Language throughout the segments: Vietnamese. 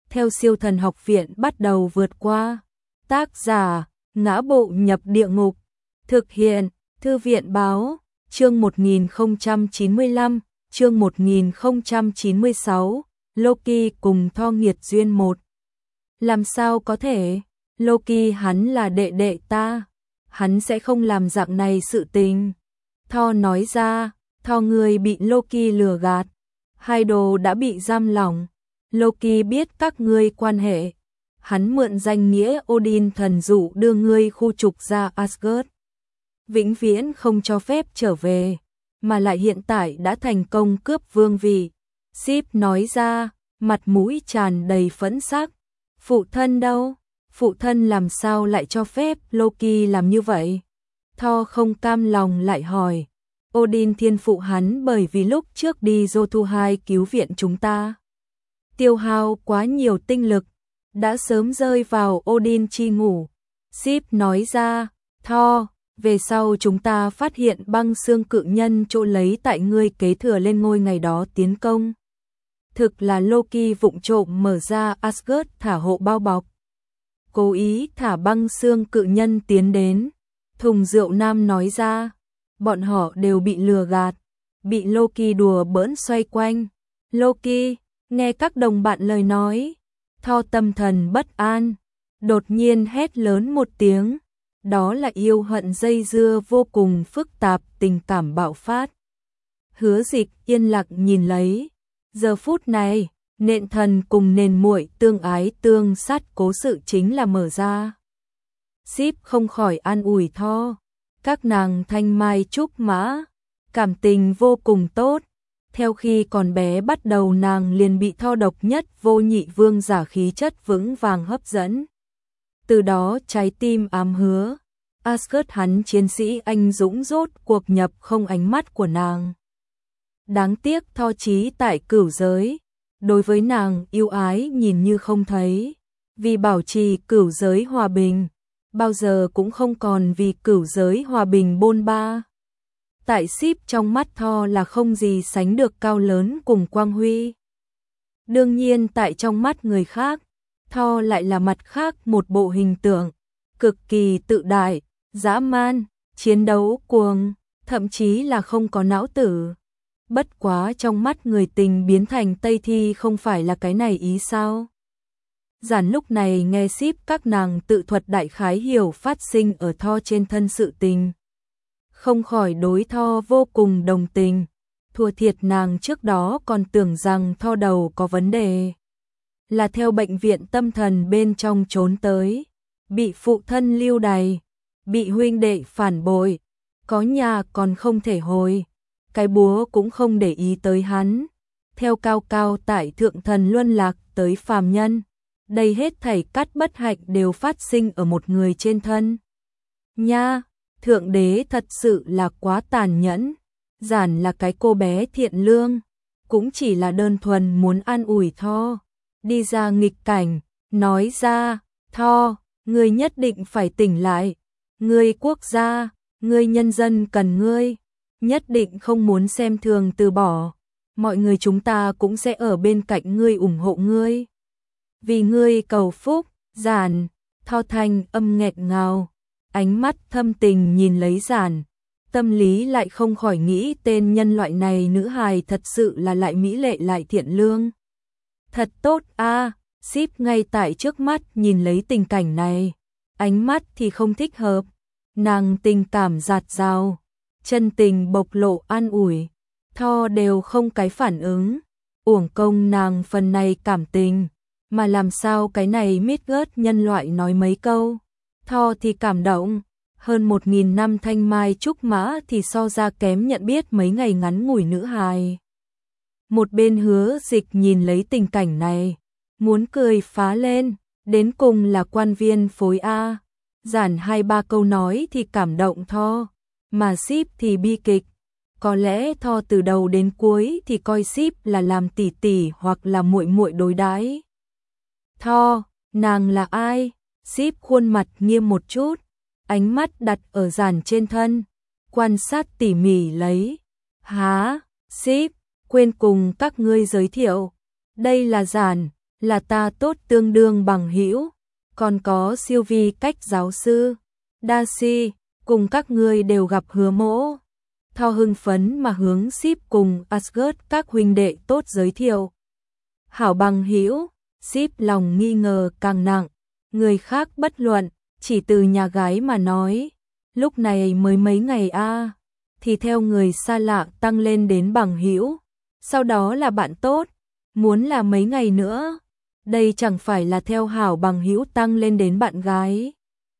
theo siêu thần học viện bắt đầu vượt qua. Tác giả, ngã bộ nhập địa ngục. Thực hiện, Thư viện báo, chương 1095, chương 1096, Loki cùng Thor nghiệt duyên 1. Làm sao có thể? Loki hắn là đệ đệ ta, hắn sẽ không làm dạng này sự tình. Thor nói ra, Thor người bị Loki lừa gạt, hai đồ đã bị giam lỏng. Loki biết các ngươi quan hệ, hắn mượn danh nghĩa Odin thần dụ đưa ngươi khu trục ra Asgard, vĩnh viễn không cho phép trở về, mà lại hiện tại đã thành công cướp vương vị. Sif nói ra, mặt mũi tràn đầy phẫn sắc. Phụ thân đâu? Phụ thân làm sao lại cho phép Loki làm như vậy? Thor không cam lòng lại hỏi. Odin thiên phụ hắn bởi vì lúc trước đi Jotunheim cứu viện chúng ta, tiêu hao quá nhiều tinh lực, đã sớm rơi vào Odin chi ngủ. Sif nói ra, Thor, về sau chúng ta phát hiện băng xương cự nhân chỗ lấy tại ngươi kế thừa lên ngôi ngày đó tiến công. Thực là Loki vụng trộm mở ra Asgard thả hộ bao bọc, cố ý thả băng xương cự nhân tiến đến. Thùng rượu nam nói ra, bọn họ đều bị lừa gạt, bị Loki đùa bỡn xoay quanh. Loki, nghe các đồng bạn lời nói, Thor tâm thần bất an, đột nhiên hét lớn một tiếng. Đó là yêu hận dây dưa vô cùng phức tạp, tình cảm bạo phát. Hứa Dịch yên lặng nhìn lấy. Giờ phút này, nện thần cùng nền muội tương ái tương sát cố sự chính là mở ra. Sif không khỏi an ủi Thor, các nàng thanh mai trúc mã, cảm tình vô cùng tốt. Theo khi còn bé bắt đầu nàng liền bị Thor độc nhất vô nhị vương giả khí chất vững vàng hấp dẫn. Từ đó trái tim ám hứa, Asgard hắn chiến sĩ anh dũng rốt cuộc nhập không ánh mắt của nàng. Đáng tiếc Thor chí tại cửu giới, đối với nàng yêu ái nhìn như không thấy. Vì bảo trì cửu giới hòa bình, bao giờ cũng không còn vì cửu giới hòa bình bôn ba. Tại Sif trong mắt Thor là không gì sánh được cao lớn cùng quang huy. Đương nhiên tại trong mắt người khác, Thor lại là mặt khác một bộ hình tượng, cực kỳ tự đại, dã man, chiến đấu cuồng, thậm chí là không có não tử. Bất quá trong mắt người tình biến thành Tây Thi không phải là cái này ý sao? Giản lúc này nghe Sif các nàng tự thuật đại khái hiểu phát sinh ở Thor trên thân sự tình, không khỏi đối Thor vô cùng đồng tình. Thua thiệt nàng trước đó còn tưởng rằng Thor đầu có vấn đề, là theo bệnh viện tâm thần bên trong trốn tới, bị phụ thân lưu đày, bị huynh đệ phản bội, có nhà còn không thể hồi, cái búa cũng không để ý tới hắn, theo cao cao tại thượng thần luân lạc tới phàm nhân. Đây hết thảy cát bất hạnh đều phát sinh ở một người trên thân. Nha, thượng đế thật sự là quá tàn nhẫn. Giản là cái cô bé thiện lương, cũng chỉ là đơn thuần muốn an ủi Thor, đi ra nghịch cảnh, nói ra, Thor, ngươi nhất định phải tỉnh lại, ngươi quốc gia, ngươi nhân dân cần ngươi, nhất định không muốn xem thường từ bỏ, mọi người chúng ta cũng sẽ ở bên cạnh ngươi ủng hộ ngươi. Vì ngươi cầu phúc. Giản, Thor thanh âm nghẹt ngào, ánh mắt thâm tình nhìn lấy Giản, tâm lý lại không khỏi nghĩ tên nhân loại này nữ hài thật sự là lại mỹ lệ lại thiện lương. Thật tốt a. Sif ngay tại trước mắt nhìn lấy tình cảnh này, ánh mắt thì không thích hợp, nàng tình cảm dạt dào, chân tình bộc lộ an ủi, Thor đều không cái phản ứng, uổng công nàng phần này cảm tình, mà làm sao cái này Midgard nhân loại nói mấy câu, Thor thì cảm động. Hơn 1000 năm thanh mai trúc mã thì so ra kém nhận biết mấy ngày ngắn ngủi nữ hài. Một bên Hứa Dịch nhìn lấy tình cảnh này, muốn cười phá lên, đến cùng là quan viên phối A. Giản 2-3 câu nói thì cảm động Thor, mà Sif thì bi kịch. Có lẽ Thor từ đầu đến cuối thì coi Sif là làm tỷ tỷ hoặc là muội muội đối đãi. Thor, nàng là ai? Sif khuôn mặt nghiêm một chút, ánh mắt đặt ở Giản trên thân, quan sát tỉ mỉ lấy. Há, Sif, quên cùng các ngươi giới thiệu, đây là Giản, là ta tốt tương đương bằng hữu, còn có Sylvie cách giáo sư, Darcy, cùng các ngươi đều gặp Hứa Mỗ. Thor hưng phấn mà hướng Sip cùng Asgard các huynh đệ tốt giới thiệu. Hảo bằng hữu, Sip lòng nghi ngờ càng nặng, người khác bất luận, chỉ từ nhà gái mà nói, lúc này mới mấy ngày thì theo người xa lạ tăng lên đến bằng hữu, sau đó là bạn tốt, muốn là mấy ngày nữa, đây chẳng phải là theo hảo bằng hữu tăng lên đến bạn gái.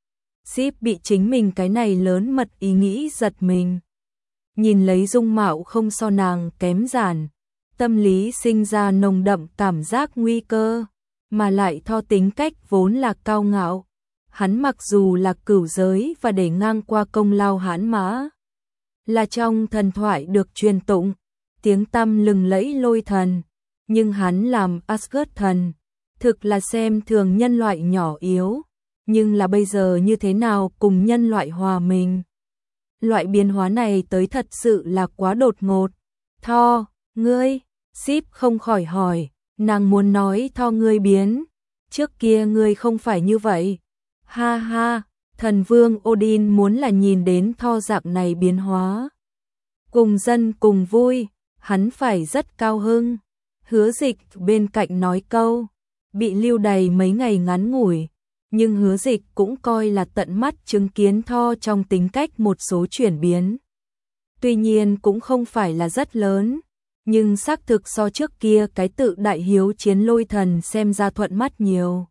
Sip bị chính mình cái này lớn mật ý nghĩ giật mình. Nhìn lấy dung mạo không so nàng kém Giản, tâm lý sinh ra nồng đậm cảm giác nguy cơ, mà lại Thor tính cách vốn là cao ngạo. Hắn mặc dù là cửu giới và để ngang qua công lao hãn mã, là trong thần thoại được truyền tụng, tiếng tăm lừng lẫy lôi thần, nhưng hắn làm Asgard thần, thực là xem thường nhân loại nhỏ yếu, nhưng là bây giờ như thế nào cùng nhân loại hòa mình. Loại biến hóa này tới thật sự là quá đột ngột. Thor, ngươi, Sip không khỏi hỏi, nàng muốn nói Thor ngươi biến, trước kia ngươi không phải như vậy. Ha ha, thần vương Odin muốn là nhìn đến Thor dạng này biến hóa. Cùng dân cùng vui, hắn phải rất cao hưng. Hứa Dịch bên cạnh nói câu, bị lưu đày mấy ngày ngắn ngủi, nhưng Hứa Dịch cũng coi là tận mắt chứng kiến Thor trong tính cách một số chuyển biến. Tuy nhiên cũng không phải là rất lớn, nhưng xác thực so trước kia cái tự đại hiếu chiến lôi thần xem ra thuận mắt nhiều.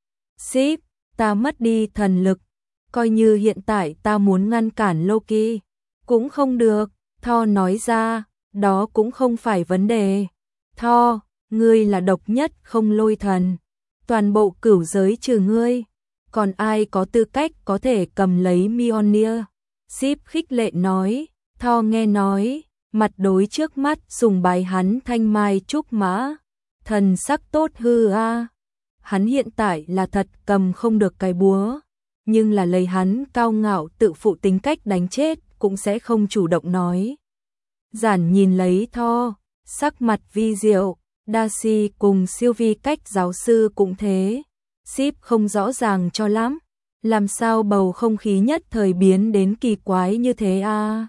Sip, ta mất đi thần lực, coi như hiện tại ta muốn ngăn cản Loki, cũng không được, Thor nói ra, đó cũng không phải vấn đề. Thor, ngươi là độc nhất không lôi thần, toàn bộ cửu giới trừ ngươi, còn ai có tư cách có thể cầm lấy Mjolnir? Sip khích lệ nói. Thor nghe nói, mặt đối trước mắt sùng bái hắn thanh mai trúc mã, thần sắc tốt hư a. Hắn hiện tại là thật cầm không được cái búa, nhưng là lấy hắn cao ngạo tự phụ tính cách đánh chết cũng sẽ không chủ động nói. Giản nhìn lấy Thor, sắc mặt vi diệu, Darcy cùng Sylvie cách giáo sư cũng thế. Sip không rõ ràng cho lắm, làm sao bầu không khí nhất thời biến đến kỳ quái như thế a?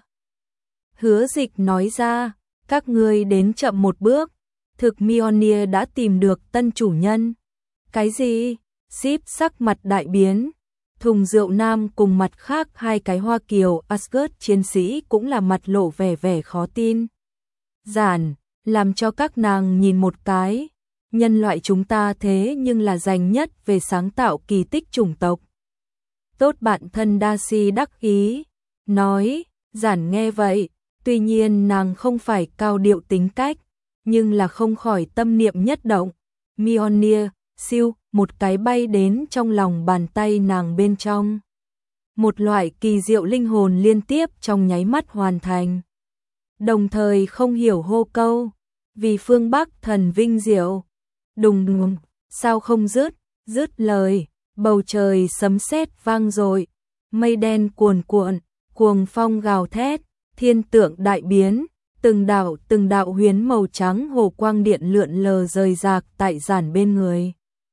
Hứa Dịch nói ra, các ngươi đến chậm một bước, thực Mjolnir đã tìm được tân chủ nhân. Cái gì? Sip sắc mặt đại biến. Thùng rượu nam cùng mặt khác hai cái Hoa Kiều Asgard chiến sĩ cũng là mặt lộ vẻ khó tin. Giản, làm cho các nàng nhìn một cái, nhân loại chúng ta thế nhưng là giành nhất về sáng tạo kỳ tích chủng tộc. Tốt bạn thân Darcy đắc ý, nói, Giản nghe vậy, tuy nhiên nàng không phải cao điệu tính cách, nhưng là không khỏi tâm niệm nhất động. Mjolnir, siêu, một cái bay đến trong lòng bàn tay nàng bên trong. Một loại kỳ diệu linh hồn liên tiếp trong nháy mắt hoàn thành. Đồng thời không hiểu hô câu, vì phương Bắc thần vinh diệu. Đùng đùng, sao không dứt lời, bầu trời sấm sét vang dội, mây đen cuồn cuộn, cuồng phong gào thét, thiên tượng đại biến, từng đạo huyến màu trắng hồ quang điện lượn lờ rời rạc tại Giản bên người.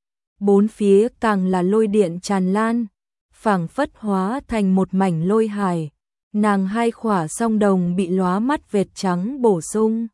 Bốn phía càng là lôi điện tràn lan, phảng phất hóa thành một mảnh lôi hải. Nàng hai khỏa song đồng bị lóa mắt vệt trắng bổ sung.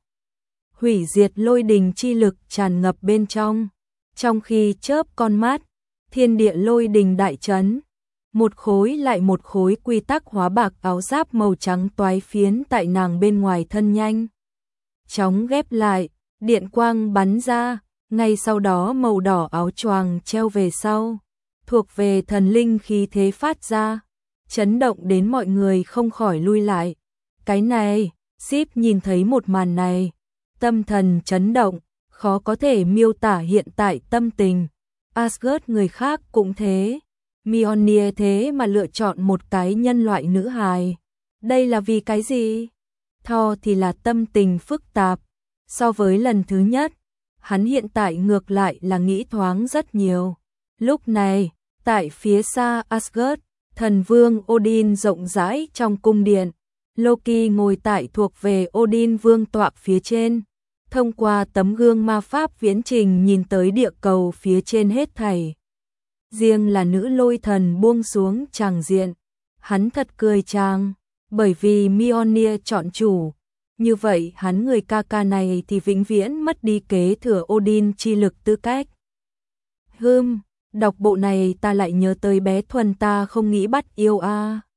Hủy diệt lôi đình chi lực tràn ngập bên trong. Trong khi chớp con mắt, thiên địa lôi đình đại chấn. Một khối lại một khối quy tắc hóa bạc áo giáp màu trắng toái phiến tại nàng bên ngoài thân nhanh chóng ghép lại, điện quang bắn ra, ngay sau đó màu đỏ áo choàng treo về sau, thuộc về thần linh khí thế phát ra, chấn động đến mọi người không khỏi lui lại. Cái này, Sip nhìn thấy một màn này, tâm thần chấn động, khó có thể miêu tả hiện tại tâm tình. Asgard người khác cũng thế. Mjolnir thế mà lựa chọn một cái nhân loại nữ hài. Đây là vì cái gì? Thor thì là tâm tình phức tạp. So với lần thứ nhất, hắn hiện tại ngược lại là nghĩ thoáng rất nhiều. Lúc này, tại phía xa Asgard, thần vương Odin rộng rãi trong cung điện. Loki ngồi tại thuộc về Odin vương tọa phía trên. thông qua tấm gương ma pháp viễn trình nhìn tới địa cầu phía trên hết thảy. Riêng là nữ lôi thần buông xuống tràng diện, hắn thật cười chang, bởi vì Mjolnir chọn chủ, như vậy hắn người ca ca này thì vĩnh viễn mất đi kế thừa Odin chi lực tư cách. Đọc bộ này ta lại nhớ tới bé Thuần ta không nghĩ bắt yêu a.